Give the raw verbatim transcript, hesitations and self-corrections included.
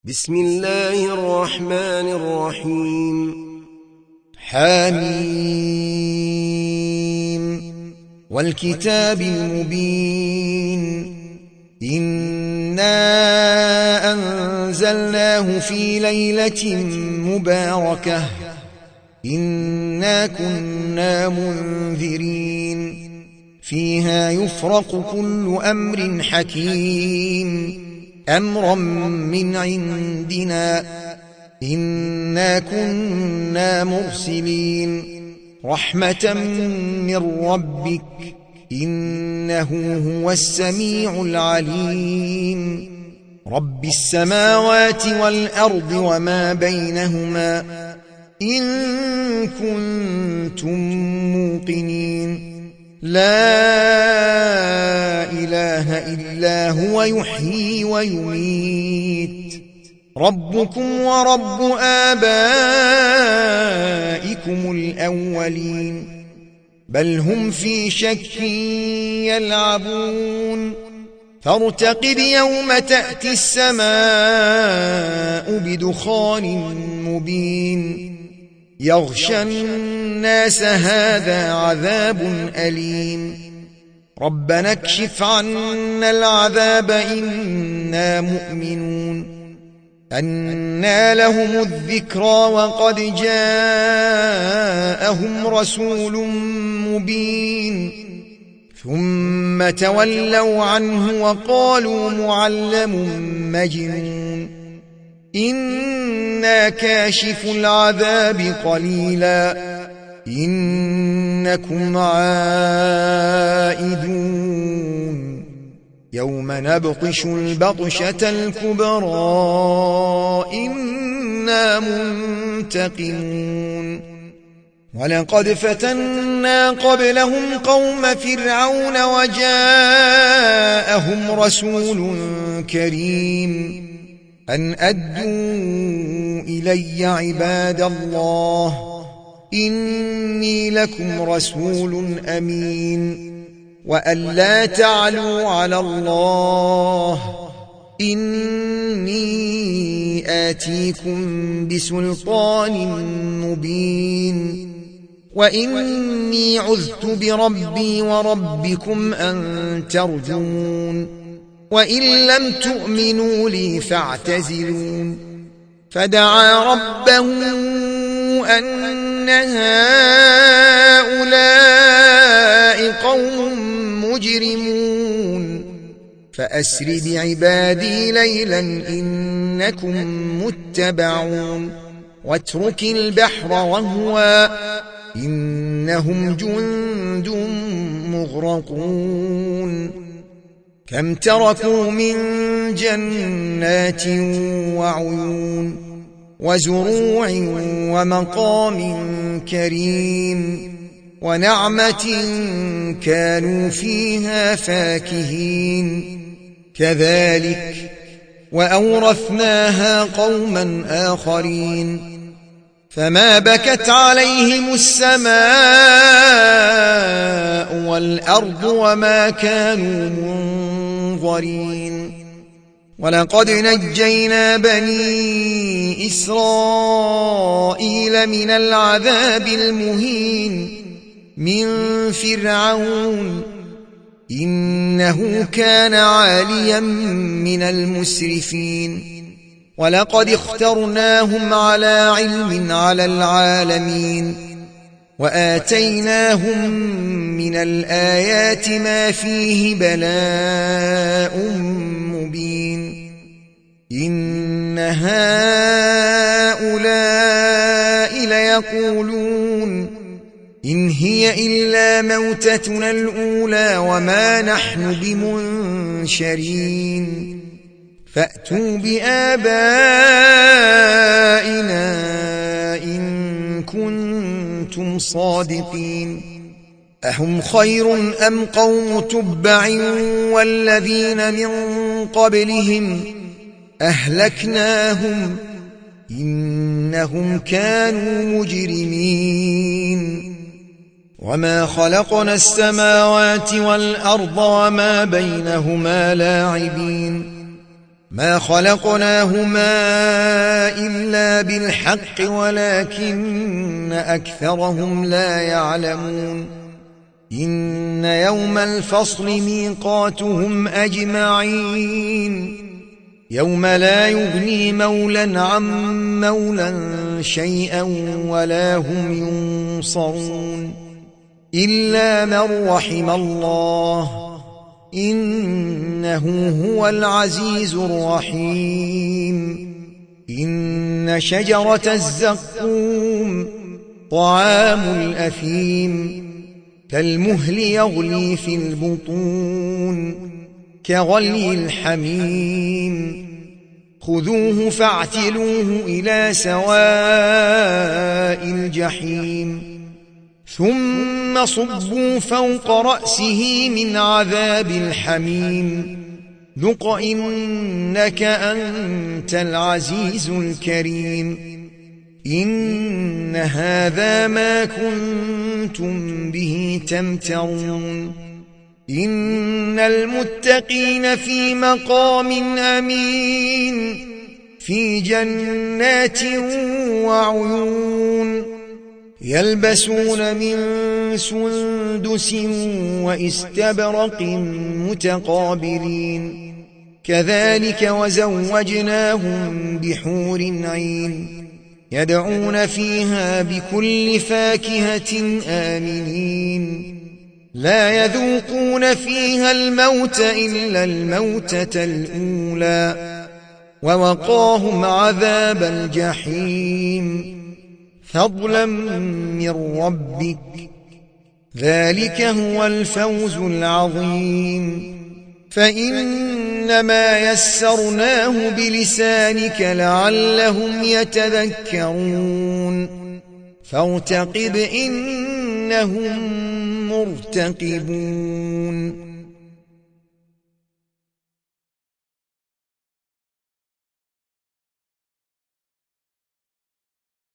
بسم الله الرحمن الرحيم. حميم والكتاب المبين إنا أنزلناه في ليلة مباركة إنا كنا منذرين فيها يفرق كل أمر حكيم أمرا من عندنا إنا كنا مرسلين رحمة من ربك إنه هو السميع العليم رب السماوات والأرض وما بينهما إن كنتم موقنين لا إله إلا هو يحيي ويميت ربكم ورب آبائكم الأولين بل هم في شك يلعبون فارتقب يوم تأتي السماء بدخان مبين يغشى الناس هذا عذاب أليم ربنا اكشف عنا العذاب إنا مؤمنون أنى لهم الذكرى وقد جاءهم رسول مبين ثم تولوا عنه وقالوا معلم مجنون إنا كاشف العذاب قليلا إنكم عائدون يوم نبطش البطشة الكبرى إنا منتقمون ولقد فتنا قبلهم قوم فرعون وجاءهم رسول كريم أن أدوا إلي عباد الله إني لكم رسول أمين وأن لا تعلوا على الله إني آتيكم بسلطان مبين وإني عذت بربي وربكم أن ترجمون وإن لم تؤمنوا لي فاعتزلون فدعا ربه أن هؤلاء قوم مجرمون فأسر بعبادي ليلا إنكم متبعون واترك البحر رهوا إنهم جند مغرقون كم تركوا من جنات وعيون وزروع ومقام كريم ونعمة كانوا فيها فاكهين كذلك وأورثناها قوما آخرين فما بكت عليهم السماء والأرض وما كانوا منظرين ولقد نجينا بني إسرائيل من العذاب المهين من فرعون إنه كان عاليا من المسرفين ولقد اخترناهم على علم على العالمين وآتيناهم من الآيات ما فيه بلاء مبين إن هؤلاء ليقولون إن هي إلا موتتنا الأولى وما نحن بمنشرين فأتوا بآبائنا إن كنتم صادقين أهم خير أم قوم تبع والذين من قبلهم أهلكناهم إنهم كانوا مجرمين وما خلقنا السماوات والأرض وما بينهما لاعبين ما خلقناهما إلا بالحق ولكن أكثرهم لا يعلمون إن يوم الفصل ميقاتهم أجمعين يوم لا يغني مولى عن مولى شيئا ولا هم ينصرون إلا من رحم الله إنه هو العزيز الرحيم إن شجرة الزقوم طعام الأثيم كالمهل يغلي في البطون كغلي الحميم خذوه فاعتلوه إلى سواء الجحيم ثم صبوا فوق رأسه من عذاب الحميم ذق إنك أنت العزيز الكريم إن هذا ما كنتم به تمترون إن المتقين في مقام أمين في جنات وعيون يلبسون من سندس واستبرق متقابلين كذلك وزوجناهم بحور عين يدعون فيها بكل فاكهة آمنين لا يذوقون فيها الموت إلا الموتة الأولى ووقاهم عذاب الجحيم فضلا من ربك ذلك هو الفوز العظيم فإنما يسرناه بلسانك لعلهم يتذكرون فارتقب إنهم مرتقبون